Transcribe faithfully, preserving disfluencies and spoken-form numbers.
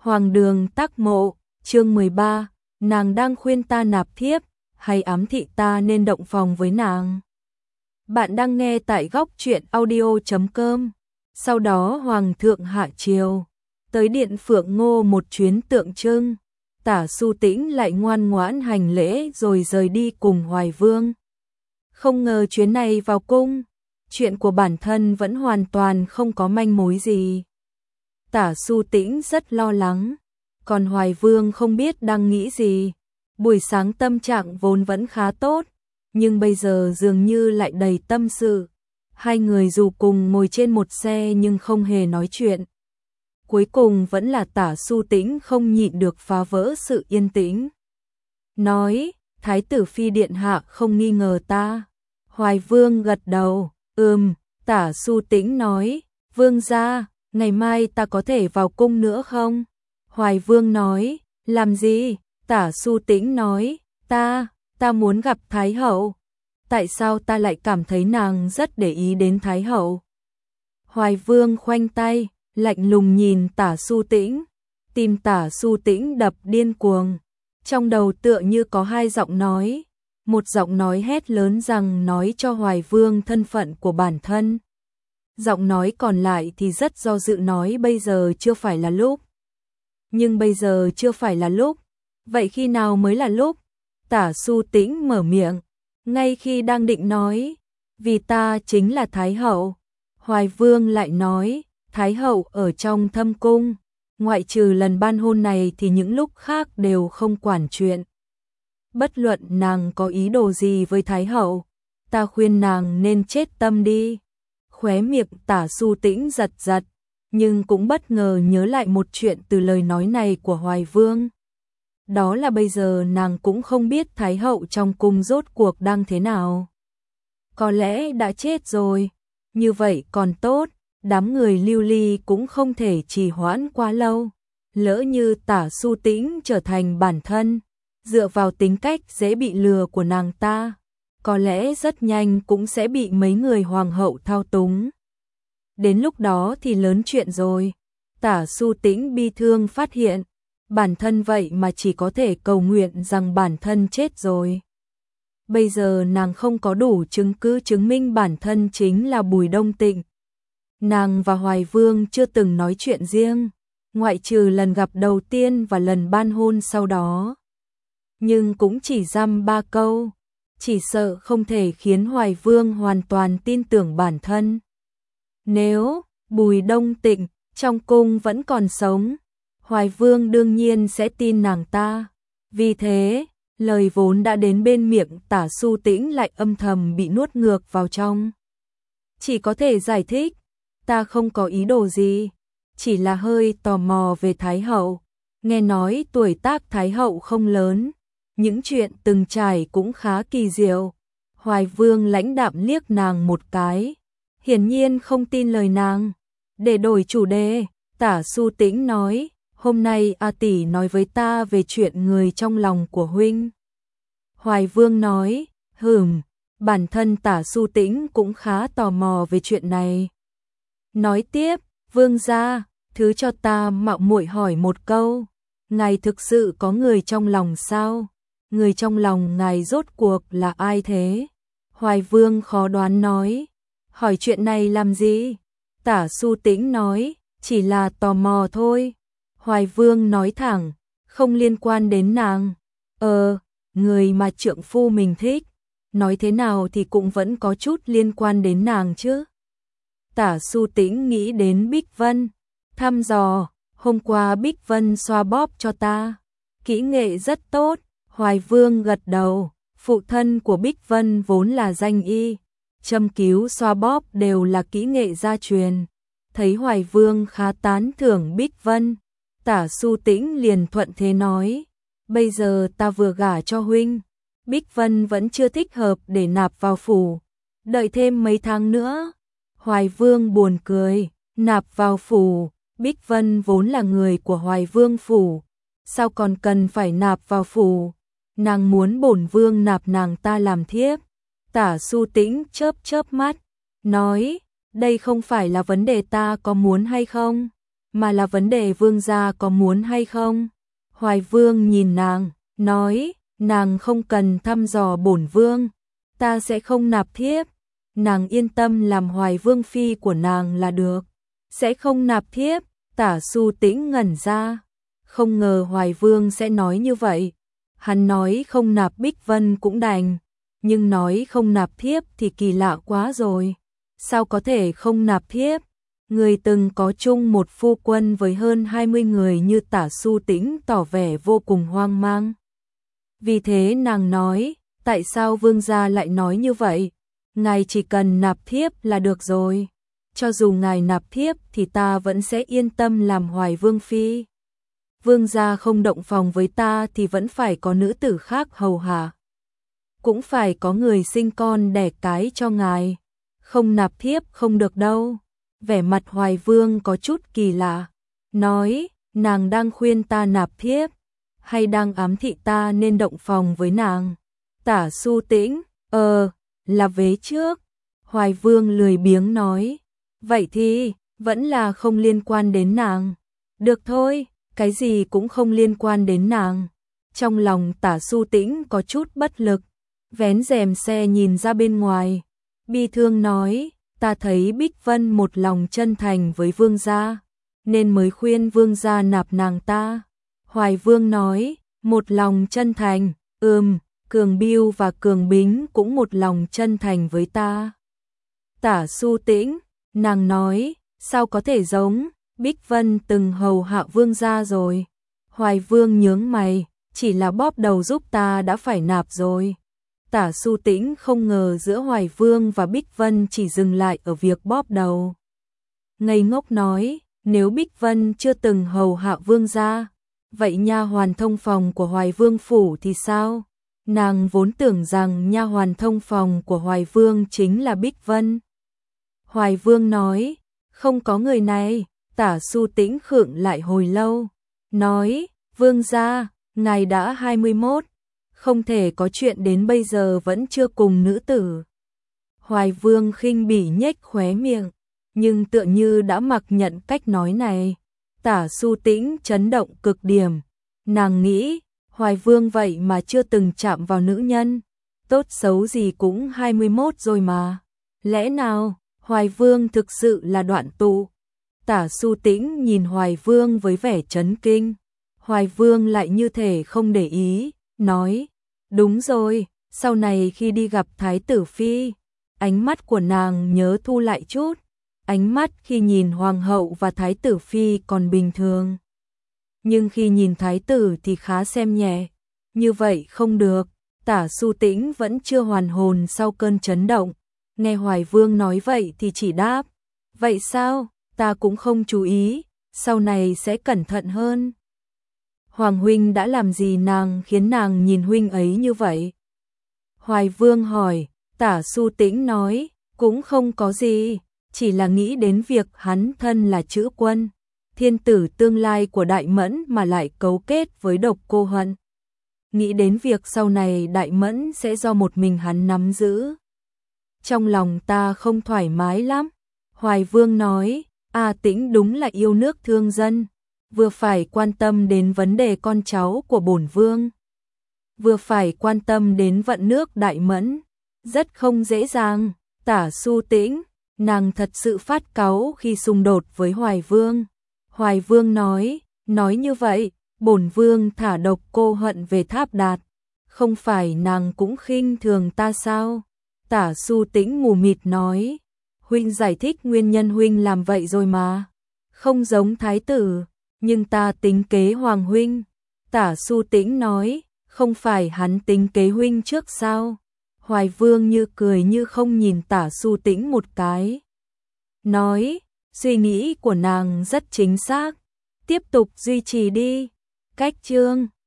Hoàng đường Tắc Mộ, chương mười ba, nàng đang khuyên ta nạp thiếp, hay ám thị ta nên động phòng với nàng. Bạn đang nghe tại góc truyện audio chấm com. Sau đó Hoàng thượng hạ triều, tới điện Phượng Ngô một chuyến tượng trưng, Tả Su Tĩnh lại ngoan ngoãn hành lễ rồi rời đi cùng Hoài Vương. Không ngờ chuyến này vào cung, chuyện của bản thân vẫn hoàn toàn không có manh mối gì. Tả Su Tĩnh rất lo lắng, còn Hoài Vương không biết đang nghĩ gì. Buổi sáng tâm trạng vốn vẫn khá tốt, nhưng bây giờ dường như lại đầy tâm sự. Hai người dù cùng ngồi trên một xe nhưng không hề nói chuyện. Cuối cùng vẫn là Tả Su Tĩnh không nhịn được phá vỡ sự yên tĩnh. Nói, Thái tử Phi điện hạ không nghi ngờ ta. Hoài Vương gật đầu, ừm, Tả Su Tĩnh nói, Vương gia, ngày mai ta có thể vào cung nữa không? Hoài Vương nói, làm gì? Tả Su Tĩnh nói, ta, ta muốn gặp Thái hậu. Tại sao ta lại cảm thấy nàng rất để ý đến Thái hậu? Hoài Vương khoanh tay, lạnh lùng nhìn Tả Su Tĩnh, tim Tả Su Tĩnh đập điên cuồng. Trong đầu tựa như có hai giọng nói, một giọng nói hét lớn rằng nói cho Hoài Vương thân phận của bản thân. Giọng nói còn lại thì rất do dự nói bây giờ chưa phải là lúc. Nhưng bây giờ chưa phải là lúc, vậy khi nào mới là lúc? Tả Su Tĩnh mở miệng, ngay khi đang định nói, vì ta chính là Thái hậu. Hoài Vương lại nói, Thái hậu ở trong thâm cung, ngoại trừ lần ban hôn này thì những lúc khác đều không quản chuyện. Bất luận nàng có ý đồ gì với Thái hậu, ta khuyên nàng nên chết tâm đi. Khóe miệng Tả Su Tĩnh giật giật, nhưng cũng bất ngờ nhớ lại một chuyện từ lời nói này của Hoài Vương. Đó là bây giờ nàng cũng không biết Thái hậu trong cung rốt cuộc đang thế nào. Có lẽ đã chết rồi, như vậy còn tốt, đám người lưu ly cũng không thể trì hoãn quá lâu. Lỡ như Tả Su Tĩnh trở thành bản thân, dựa vào tính cách dễ bị lừa của nàng ta, có lẽ rất nhanh cũng sẽ bị mấy người hoàng hậu thao túng. Đến lúc đó thì lớn chuyện rồi. Tả Su Tĩnh bi thương phát hiện, bản thân vậy mà chỉ có thể cầu nguyện rằng bản thân chết rồi. Bây giờ nàng không có đủ chứng cứ chứng minh bản thân chính là Bùi Đông Tịnh. Nàng và Hoài Vương chưa từng nói chuyện riêng, ngoại trừ lần gặp đầu tiên và lần ban hôn sau đó. Nhưng cũng chỉ dăm ba câu, chỉ sợ không thể khiến Hoài Vương hoàn toàn tin tưởng bản thân. Nếu Bùi Đông Tịnh trong cung vẫn còn sống, Hoài Vương đương nhiên sẽ tin nàng ta. Vì thế, lời vốn đã đến bên miệng Tả Su Tĩnh lại âm thầm bị nuốt ngược vào trong. Chỉ có thể giải thích, ta không có ý đồ gì, chỉ là hơi tò mò về Thái hậu. Nghe nói tuổi tác Thái hậu không lớn, những chuyện từng trải cũng khá kỳ diệu. Hoài Vương lãnh đạm liếc nàng một cái, hiển nhiên không tin lời nàng. Để đổi chủ đề, Tả Su Tĩnh nói, hôm nay A tỷ nói với ta về chuyện người trong lòng của huynh. Hoài Vương nói, hừm, bản thân Tả Su Tĩnh cũng khá tò mò về chuyện này. Nói tiếp, Vương gia, thứ cho ta mạo muội hỏi một câu, ngài thực sự có người trong lòng sao? Người trong lòng ngài rốt cuộc là ai thế? Hoài Vương khó đoán nói, hỏi chuyện này làm gì? Tả Su Tĩnh nói, chỉ là tò mò thôi. Hoài Vương nói thẳng, không liên quan đến nàng. Ờ, người mà trượng phu mình thích, nói thế nào thì cũng vẫn có chút liên quan đến nàng chứ. Tả Su Tĩnh nghĩ đến Bích Vân, thăm dò, hôm qua Bích Vân xoa bóp cho ta, kỹ nghệ rất tốt. Hoài Vương gật đầu, phụ thân của Bích Vân vốn là danh y, châm cứu xoa bóp đều là kỹ nghệ gia truyền. Thấy Hoài Vương khá tán thưởng Bích Vân, Tả Su Tĩnh liền thuận thế nói, bây giờ ta vừa gả cho huynh, Bích Vân vẫn chưa thích hợp để nạp vào phủ, đợi thêm mấy tháng nữa. Hoài Vương buồn cười, nạp vào phủ, Bích Vân vốn là người của Hoài Vương phủ, sao còn cần phải nạp vào phủ? Nàng muốn bổn vương nạp nàng ta làm thiếp. Tả Su Tĩnh chớp chớp mắt, nói, đây không phải là vấn đề ta có muốn hay không, mà là vấn đề vương gia có muốn hay không. Hoài Vương nhìn nàng, nói, nàng không cần thăm dò bổn vương, ta sẽ không nạp thiếp, nàng yên tâm làm Hoài Vương phi của nàng là được, sẽ không nạp thiếp. Tả Xu Tĩnh ngẩn ra, không ngờ Hoài Vương sẽ nói như vậy. Hắn nói không nạp Bích Vân cũng đành, nhưng nói không nạp thiếp thì kỳ lạ quá rồi. Sao có thể không nạp thiếp? Người từng có chung một phu quân với hơn hai mươi người như Tả Xu Tĩnh tỏ vẻ vô cùng hoang mang. Vì thế nàng nói, tại sao vương gia lại nói như vậy? Ngài chỉ cần nạp thiếp là được rồi. Cho dù ngài nạp thiếp thì ta vẫn sẽ yên tâm làm Hoài Vương phi. Vương gia không động phòng với ta thì vẫn phải có nữ tử khác hầu hạ. Cũng phải có người sinh con đẻ cái cho ngài. Không nạp thiếp không được đâu. Vẻ mặt Hoài Vương có chút kỳ lạ. Nói, nàng đang khuyên ta nạp thiếp, hay đang ám thị ta nên động phòng với nàng? Tả Xu Tĩnh, ờ, là vế trước. Hoài Vương lười biếng nói, vậy thì, vẫn là không liên quan đến nàng. Được thôi, cái gì cũng không liên quan đến nàng. Trong lòng Tả Xu Tĩnh có chút bất lực, vén rèm xe nhìn ra bên ngoài. Bi thương nói, ta thấy Bích Vân một lòng chân thành với vương gia, nên mới khuyên vương gia nạp nàng ta. Hoài Vương nói, một lòng chân thành, ừm, Cường Biêu và Cường Bính cũng một lòng chân thành với ta. Tả Xu Tĩnh, nàng nói, sao có thể giống, Bích Vân từng hầu hạ vương gia rồi. Hoài Vương nhướng mày, chỉ là bóp đầu giúp ta đã phải nạp rồi. Tả Xu Tĩnh không ngờ giữa Hoài Vương và Bích Vân chỉ dừng lại ở việc bóp đầu. Ngây ngốc nói, nếu Bích Vân chưa từng hầu hạ vương gia, vậy nha hoàn thông phòng của Hoài Vương phủ thì sao? Nàng vốn tưởng rằng nha hoàn thông phòng của Hoài Vương chính là Bích Vân. Hoài Vương nói, không có người này. Tả Xu Tĩnh khựng lại hồi lâu, nói, vương gia, ngài đã hai mươi mốt, không thể có chuyện đến bây giờ vẫn chưa cùng nữ tử. Hoài Vương khinh bỉ nhếch khóe miệng, nhưng tựa như đã mặc nhận cách nói này. Tả Xu Tĩnh chấn động cực điểm, nàng nghĩ, Hoài Vương vậy mà chưa từng chạm vào nữ nhân, tốt xấu gì cũng hai mươi mốt rồi mà. Lẽ nào, Hoài Vương thực sự là đoạn tụ? Tả Xu Tĩnh nhìn Hoài Vương với vẻ chấn kinh. Hoài Vương lại như thể không để ý, nói, đúng rồi, sau này khi đi gặp Thái tử Phi, ánh mắt của nàng nhớ thu lại chút, ánh mắt khi nhìn Hoàng hậu và Thái tử Phi còn bình thường. Nhưng khi nhìn Thái tử thì khá xem nhẹ, như vậy không được. Tả Xu Tĩnh vẫn chưa hoàn hồn sau cơn chấn động, nghe Hoài Vương nói vậy thì chỉ đáp, vậy sao? Ta cũng không chú ý, sau này sẽ cẩn thận hơn. Hoàng huynh đã làm gì nàng khiến nàng nhìn huynh ấy như vậy? Hoài Vương hỏi. Tả Xu Tĩnh nói, cũng không có gì, chỉ là nghĩ đến việc hắn thân là chữ quân, thiên tử tương lai của Đại Mẫn mà lại cấu kết với Độc Cô Hận. Nghĩ đến việc sau này Đại Mẫn sẽ do một mình hắn nắm giữ. Trong lòng ta không thoải mái lắm. Hoài Vương nói, A Tĩnh đúng là yêu nước thương dân, vừa phải quan tâm đến vấn đề con cháu của bổn vương, vừa phải quan tâm đến vận nước Đại Mẫn, rất không dễ dàng. Tả Xu Tĩnh, nàng thật sự phát cáu khi xung đột với Hoài Vương. Hoài Vương nói, nói như vậy, bổn vương thả Độc Cô Hận về Tháp Đạt, không phải nàng cũng khinh thường ta sao? Tả Xu Tĩnh mù mịt nói, huynh giải thích nguyên nhân huynh làm vậy rồi mà, không giống thái tử, nhưng ta tính kế Hoàng huynh. Tả Xu Tĩnh nói, không phải hắn tính kế huynh trước sao? Hoài Vương như cười như không nhìn Tả Xu Tĩnh một cái, nói, suy nghĩ của nàng rất chính xác, tiếp tục duy trì đi. Cách chương